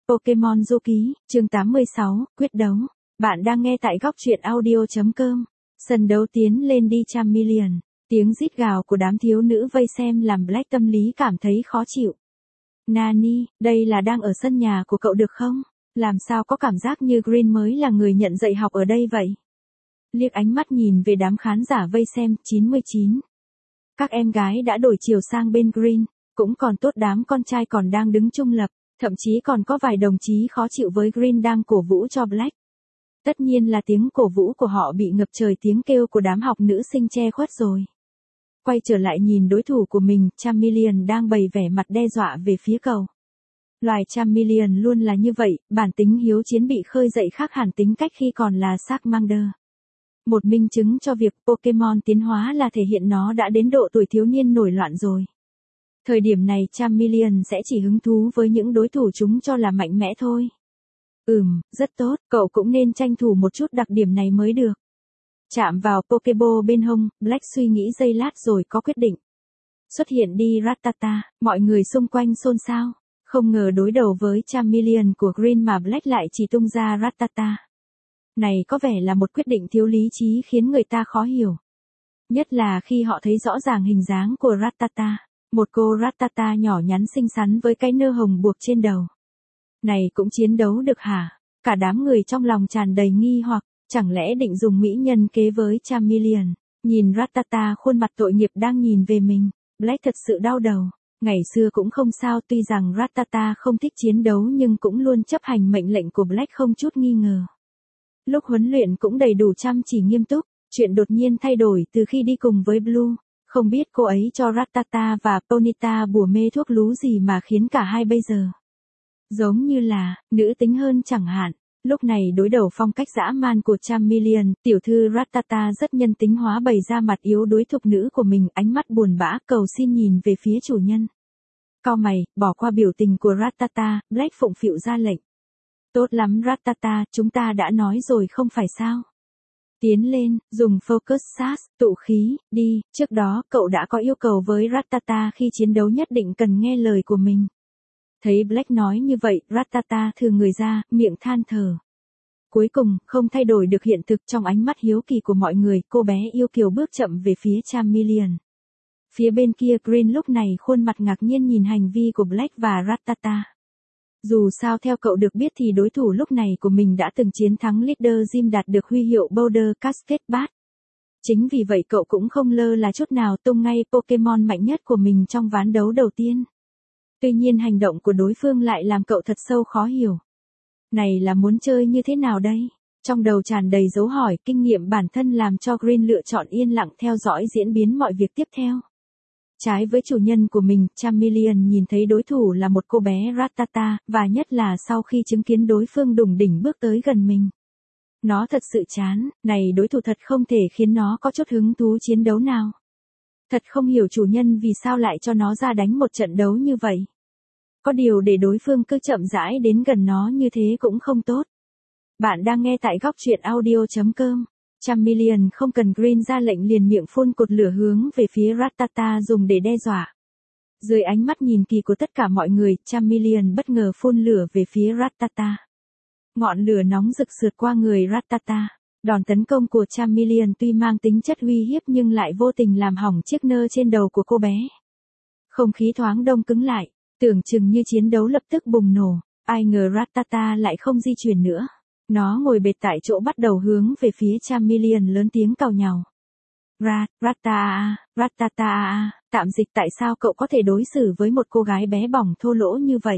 Pokemon Du Ký, chương 86, quyết đấu. Bạn đang nghe tại góc truyện audio.com. Sân đấu tiến lên đi Charmeleon. Tiếng rít gào của đám thiếu nữ vây xem làm Black tâm lý cảm thấy khó chịu. Nani, đây là đang ở sân nhà của cậu được không? Làm sao có cảm giác như Green mới là người nhận dạy học ở đây vậy? Liếc ánh mắt nhìn về đám khán giả vây xem, 99. Các em gái đã đổi chiều sang bên Green, cũng còn tốt đám con trai còn đang đứng trung lập. Thậm chí còn có vài đồng chí khó chịu với Green đang cổ vũ cho Black. Tất nhiên là tiếng cổ vũ của họ bị ngập trời tiếng kêu của đám học nữ sinh che khuất rồi. Quay trở lại nhìn đối thủ của mình, Charmeleon đang bày vẻ mặt đe dọa về phía cậu. Loài Charmeleon luôn là như vậy, bản tính hiếu chiến bị khơi dậy khác hẳn tính cách khi còn là Charmander. Một minh chứng cho việc Pokemon tiến hóa là thể hiện nó đã đến độ tuổi thiếu niên nổi loạn rồi. Thời điểm này Charmeleon sẽ chỉ hứng thú với những đối thủ chúng cho là mạnh mẽ thôi. Rất tốt, cậu cũng nên tranh thủ một chút đặc điểm này mới được. Chạm vào Pokeball bên hông, Black suy nghĩ giây lát rồi có quyết định. Xuất hiện đi Rattata, mọi người xung quanh xôn xao. Không ngờ đối đầu với Charmeleon của Green mà Black lại chỉ tung ra Rattata. Này có vẻ là một quyết định thiếu lý trí khiến người ta khó hiểu. Nhất là khi họ thấy rõ ràng hình dáng của Rattata. Một cô Rattata nhỏ nhắn xinh xắn với cái nơ hồng buộc trên đầu. Này cũng chiến đấu được hả? Cả đám người trong lòng tràn đầy nghi hoặc, chẳng lẽ định dùng mỹ nhân kế với Charmeleon? Nhìn Rattata khuôn mặt tội nghiệp đang nhìn về mình, Black thật sự đau đầu. Ngày xưa cũng không sao, tuy rằng Rattata không thích chiến đấu nhưng cũng luôn chấp hành mệnh lệnh của Black không chút nghi ngờ. Lúc huấn luyện cũng đầy đủ chăm chỉ nghiêm túc, chuyện đột nhiên thay đổi từ khi đi cùng với Blue. Không biết cô ấy cho Rattata và Ponyta bùa mê thuốc lú gì mà khiến cả hai bây giờ giống như là nữ tính hơn chẳng hạn. Lúc này đối đầu phong cách dã man của Charmeleon, tiểu thư Rattata rất nhân tính hóa bày ra mặt yếu đuối thục nữ của mình, ánh mắt buồn bã cầu xin nhìn về phía chủ nhân. Cau mày, bỏ qua biểu tình của Rattata, Black phụng phịu ra lệnh. Tốt lắm Rattata, chúng ta đã nói rồi không phải sao? Tiến lên, dùng focus sash, tụ khí, đi, trước đó cậu đã có yêu cầu với Rattata khi chiến đấu nhất định cần nghe lời của mình. Thấy Black nói như vậy, Rattata thừ người ra, miệng than thở. Cuối cùng, không thay đổi được hiện thực trong ánh mắt hiếu kỳ của mọi người, cô bé yêu kiều bước chậm về phía Charmeleon. Phía bên kia Green lúc này khuôn mặt ngạc nhiên nhìn hành vi của Black và Rattata. Dù sao theo cậu được biết thì đối thủ lúc này của mình đã từng chiến thắng Leader Gym đạt được huy hiệu Boulder Cascade Bat. Chính vì vậy cậu cũng không lơ là chút nào tung ngay Pokemon mạnh nhất của mình trong ván đấu đầu tiên. Tuy nhiên hành động của đối phương lại làm cậu thật sâu khó hiểu. Này là muốn chơi như thế nào đây? Trong đầu tràn đầy dấu hỏi, kinh nghiệm bản thân làm cho Green lựa chọn yên lặng theo dõi diễn biến mọi việc tiếp theo. Trái với chủ nhân của mình, Charmeleon nhìn thấy đối thủ là một cô bé Rattata, và nhất là sau khi chứng kiến đối phương đủng đỉnh bước tới gần mình. Nó thật sự chán, này đối thủ thật không thể khiến nó có chút hứng thú chiến đấu nào. Thật không hiểu chủ nhân vì sao lại cho nó ra đánh một trận đấu như vậy. Có điều để đối phương cứ chậm rãi đến gần nó như thế cũng không tốt. Bạn đang nghe tại góc truyện audio.com. Charmeleon không cần Green ra lệnh liền miệng phun cột lửa hướng về phía Rattata dùng để đe dọa. Dưới ánh mắt nhìn kỳ của tất cả mọi người, Charmeleon bất ngờ phun lửa về phía Rattata. Ngọn lửa nóng rực sượt qua người Rattata. Đòn tấn công của Charmeleon tuy mang tính chất uy hiếp nhưng lại vô tình làm hỏng chiếc nơ trên đầu của cô bé. Không khí thoáng đông cứng lại, tưởng chừng như chiến đấu lập tức bùng nổ, ai ngờ Rattata lại không di chuyển nữa. Nó ngồi bệt tại chỗ bắt đầu hướng về phía Charmeleon lớn tiếng càu nhàu. Rattata, tạm dịch tại sao cậu có thể đối xử với một cô gái bé bỏng thô lỗ như vậy?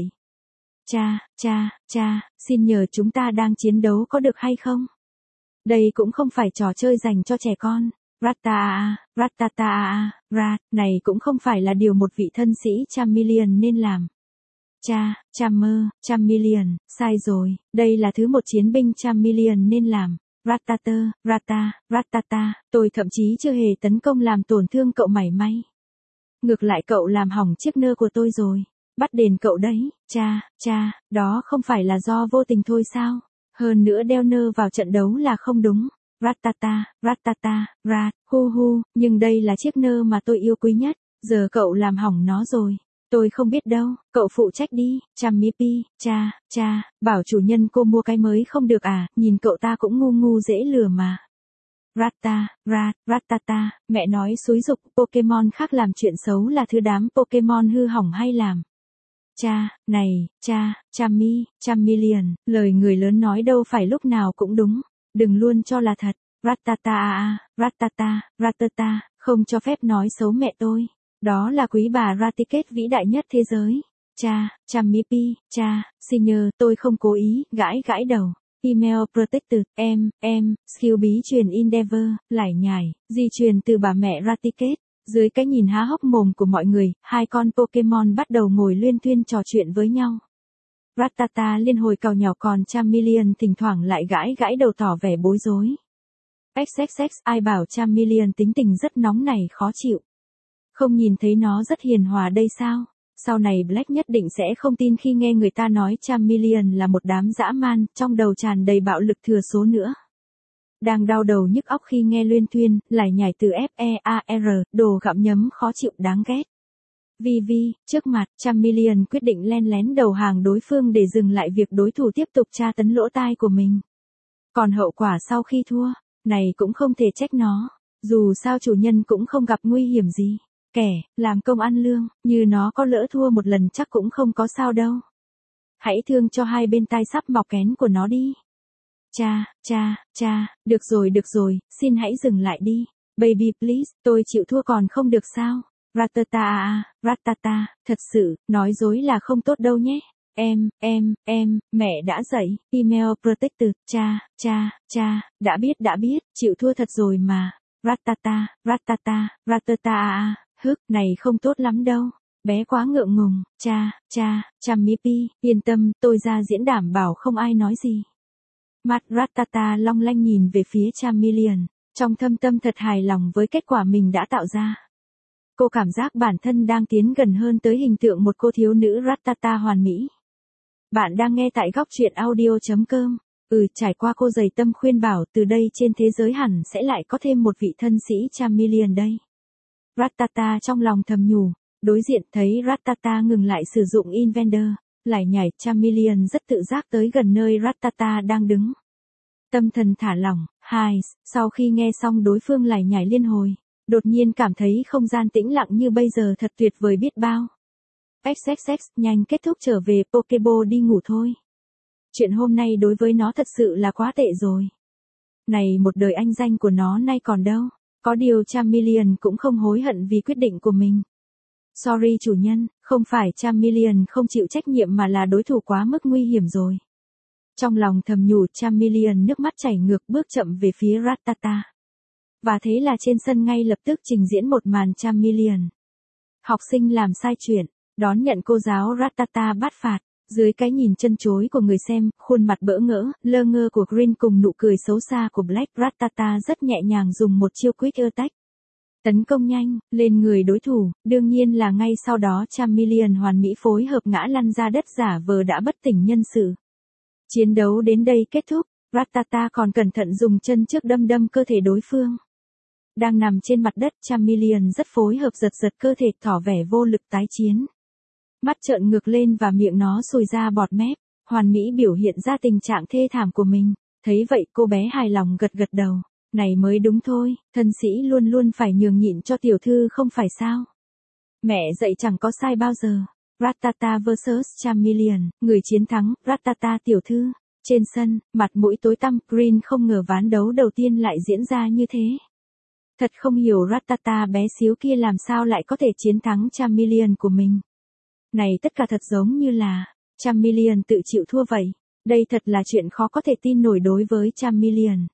Cha, xin nhờ chúng ta đang chiến đấu có được hay không? Đây cũng không phải trò chơi dành cho trẻ con. Rattata, này cũng không phải là điều một vị thân sĩ Charmeleon nên làm. Charmeleon, sai rồi, đây là thứ một chiến binh Charmeleon nên làm. Rattata, tôi thậm chí chưa hề tấn công làm tổn thương cậu mảy may. Ngược lại cậu làm hỏng chiếc nơ của tôi rồi. Bắt đền cậu đấy, đó không phải là do vô tình thôi sao? Hơn nữa đeo nơ vào trận đấu là không đúng. Rattata, nhưng đây là chiếc nơ mà tôi yêu quý nhất, giờ cậu làm hỏng nó rồi. Tôi không biết đâu, cậu phụ trách đi, Chamipi, cha, bảo chủ nhân cô mua cái mới không được à, nhìn cậu ta cũng ngu ngu dễ lừa mà. Ratata, mẹ nói xúi giục Pokemon khác làm chuyện xấu là thứ đám Pokemon hư hỏng hay làm. Chameleon, lời người lớn nói đâu phải lúc nào cũng đúng, đừng luôn cho là thật. Ratata, không cho phép nói xấu mẹ tôi. Đó là quý bà Raticate vĩ đại nhất thế giới. Chamipi, senior, tôi không cố ý, gãi đầu. Email protected, skill bí truyền Endeavor, lải nhải, di truyền từ bà mẹ Raticate. Dưới cái nhìn há hốc mồm của mọi người, hai con Pokemon bắt đầu ngồi luyên thuyên trò chuyện với nhau. Rattata liên hồi càu nhàu còn Charmeleon thỉnh thoảng lại gãi đầu tỏ vẻ bối rối. XXX, ai bảo Charmeleon tính tình rất nóng này khó chịu. Không nhìn thấy nó rất hiền hòa đây sao? Sau này Black nhất định sẽ không tin khi nghe người ta nói Charmeleon là một đám dã man, trong đầu tràn đầy bạo lực thừa số nữa. Đang đau đầu nhức óc khi nghe luyên thuyên, lải nhải từ FEAR, đồ gặm nhấm khó chịu đáng ghét. Trước mặt, Charmeleon quyết định len lén đầu hàng đối phương để dừng lại việc đối thủ tiếp tục tra tấn lỗ tai của mình. Còn hậu quả sau khi thua, này cũng không thể trách nó, dù sao chủ nhân cũng không gặp nguy hiểm gì. Kẻ, làm công ăn lương, như nó có lỡ thua một lần chắc cũng không có sao đâu. Hãy thương cho hai bên tai sắp mọc kén của nó đi. Được rồi, xin hãy dừng lại đi. Baby please, tôi chịu thua còn không được sao? Ratata, thật sự, nói dối là không tốt đâu nhé. Mẹ đã dậy, email protected, đã biết, chịu thua thật rồi mà. Ratata, này không tốt lắm đâu. Bé quá ngượng ngùng, Chamipi, yên tâm, tôi ra diễn đảm bảo không ai nói gì. Mắt Rattata long lanh nhìn về phía Charmeleon, trong thâm tâm thật hài lòng với kết quả mình đã tạo ra. Cô cảm giác bản thân đang tiến gần hơn tới hình tượng một cô thiếu nữ Rattata hoàn mỹ. Bạn đang nghe tại góc truyện audio.com. Trải qua cô dày tâm khuyên bảo từ đây trên thế giới hẳn sẽ lại có thêm một vị thân sĩ Charmeleon đây. Rattata trong lòng thầm nhủ, đối diện thấy Rattata ngừng lại sử dụng Invader, lải nhải Charmeleon rất tự giác tới gần nơi Rattata đang đứng. Tâm thần thả lỏng, sau khi nghe xong đối phương lải nhải liên hồi, đột nhiên cảm thấy không gian tĩnh lặng như bây giờ thật tuyệt vời biết bao. XXX, nhanh kết thúc trở về Pokéball đi ngủ thôi. Chuyện hôm nay đối với nó thật sự là quá tệ rồi. Này một đời anh danh của nó nay còn đâu. Có điều Charmeleon cũng không hối hận vì quyết định của mình. Sorry chủ nhân, không phải Charmeleon không chịu trách nhiệm mà là đối thủ quá mức nguy hiểm rồi. Trong lòng thầm nhủ Charmeleon nước mắt chảy ngược bước chậm về phía Rattata. Và thế là trên sân ngay lập tức trình diễn một màn Charmeleon. Học sinh làm sai chuyện, đón nhận cô giáo Rattata bắt phạt. Dưới cái nhìn chân chối của người xem, khuôn mặt bỡ ngỡ, lơ ngơ của Green cùng nụ cười xấu xa của Black, Rattata rất nhẹ nhàng dùng một chiêu Quick Attack. Tấn công nhanh, lên người đối thủ, đương nhiên là ngay sau đó Charmeleon hoàn mỹ phối hợp ngã lăn ra đất giả vờ đã bất tỉnh nhân sự. Chiến đấu đến đây kết thúc, Rattata còn cẩn thận dùng chân trước đâm cơ thể đối phương. Đang nằm trên mặt đất Charmeleon rất phối hợp giật cơ thể tỏ vẻ vô lực tái chiến. Mắt trợn ngược lên và miệng nó sùi ra bọt mép, hoàn mỹ biểu hiện ra tình trạng thê thảm của mình. Thấy vậy cô bé hài lòng gật đầu. Này mới đúng thôi, thân sĩ luôn luôn phải nhường nhịn cho tiểu thư không phải sao. Mẹ dạy chẳng có sai bao giờ. Rattata vs Charmeleon, người chiến thắng, Rattata tiểu thư. Trên sân, mặt mũi tối tăm, Green không ngờ ván đấu đầu tiên lại diễn ra như thế. Thật không hiểu Rattata bé xíu kia làm sao lại có thể chiến thắng Charmeleon của mình. Này tất cả thật giống như là Charmeleon tự chịu thua vậy. Đây thật là chuyện khó có thể tin nổi đối với Charmeleon.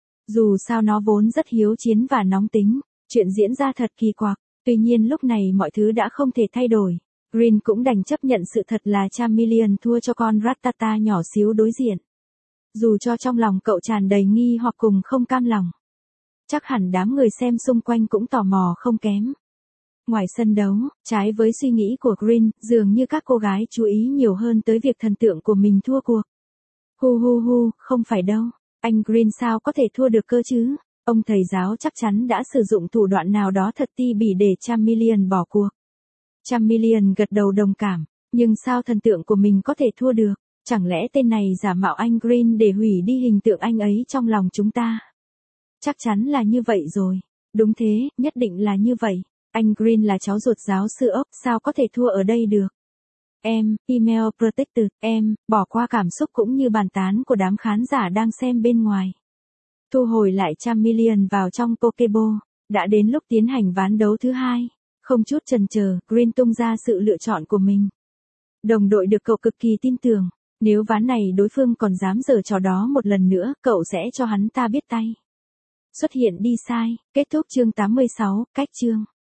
Dù sao nó vốn rất hiếu chiến và nóng tính, chuyện diễn ra thật kỳ quặc. Tuy nhiên lúc này mọi thứ đã không thể thay đổi. Green cũng đành chấp nhận sự thật là Charmeleon thua cho con Rattata nhỏ xíu đối diện. Dù cho trong lòng cậu tràn đầy nghi hoặc cùng không cam lòng. Chắc hẳn đám người xem xung quanh cũng tò mò không kém. Ngoài sân đấu, trái với suy nghĩ của Green, dường như các cô gái chú ý nhiều hơn tới việc thần tượng của mình thua cuộc. Không phải đâu. Anh Green sao có thể thua được cơ chứ? Ông thầy giáo chắc chắn đã sử dụng thủ đoạn nào đó thật ti bỉ để Charmeleon bỏ cuộc. Chameleon gật đầu đồng cảm, nhưng sao thần tượng của mình có thể thua được? Chẳng lẽ tên này giả mạo anh Green để hủy đi hình tượng anh ấy trong lòng chúng ta? Chắc chắn là như vậy rồi. Đúng thế, nhất định là như vậy. Anh Green là cháu ruột giáo sư ốc, sao có thể thua ở đây được? Em, email protected, em, bỏ qua cảm xúc cũng như bàn tán của đám khán giả đang xem bên ngoài. Thu hồi lại Chameleon vào trong Pokeball. Đã đến lúc tiến hành ván đấu thứ hai. Không chút chần chờ, Green tung ra sự lựa chọn của mình. Đồng đội được cậu cực kỳ tin tưởng. Nếu ván này đối phương còn dám giở trò đó một lần nữa, cậu sẽ cho hắn ta biết tay. Xuất hiện đi sai. Kết thúc chương 86, cách chương.